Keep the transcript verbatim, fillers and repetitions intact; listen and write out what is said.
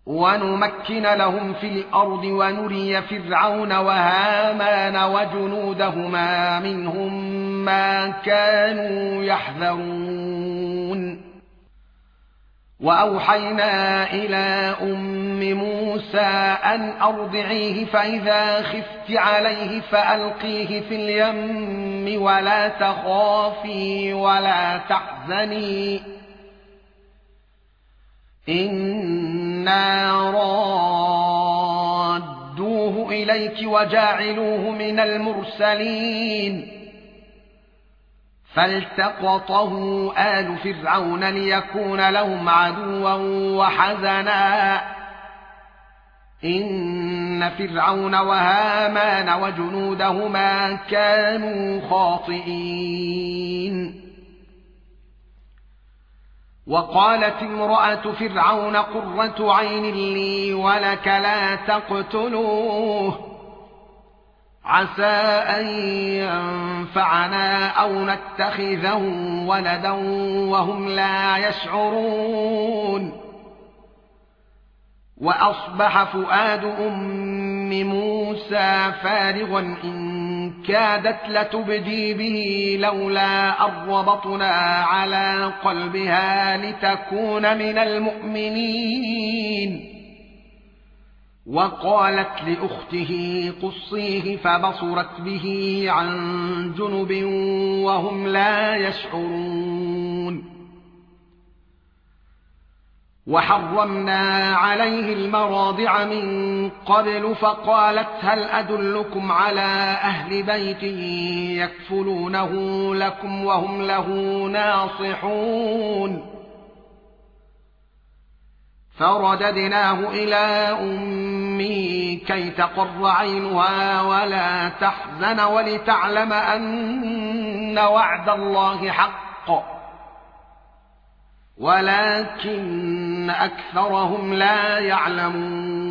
ونمكن لهم في الأرض ونري فرعون وهامان وجنودهما منهم ما كانوا يحذرون وأوحينا إلى أم موسى أن أرضعيه فإذا خفت عليه فألقيه في اليم ولا تخافي ولا تحزني إنا رادوه إليك وجاعلوه من المرسلين فالتقطه آل فرعون ليكون لهم عدوا وحزنا إن فرعون وهامان وجنودهما كانوا خاطئين وقالت امرأة فرعون قرة عين لي ولك لا تقتلوه عسى أن ينفعنا أو نتخذه ولدا وهم لا يشعرون وأصبح فؤاد أم موسى فارغا إن كادت لتبدي به لولا أن ربطنا على قلبها لتكون من المؤمنين وقالت لأخته قصيه فبصرت به عن جنب وهم لا يشعرون وحرمنا عليه المراضع من قبل فقالت هل أدلكم على أهل بيت يكفلونه لكم وهم له ناصحون فرددناه إلى أمه كي تقر عينها ولا تحزن ولتعلم أن وعد الله حق ولكن أكثرهم لا يعلمون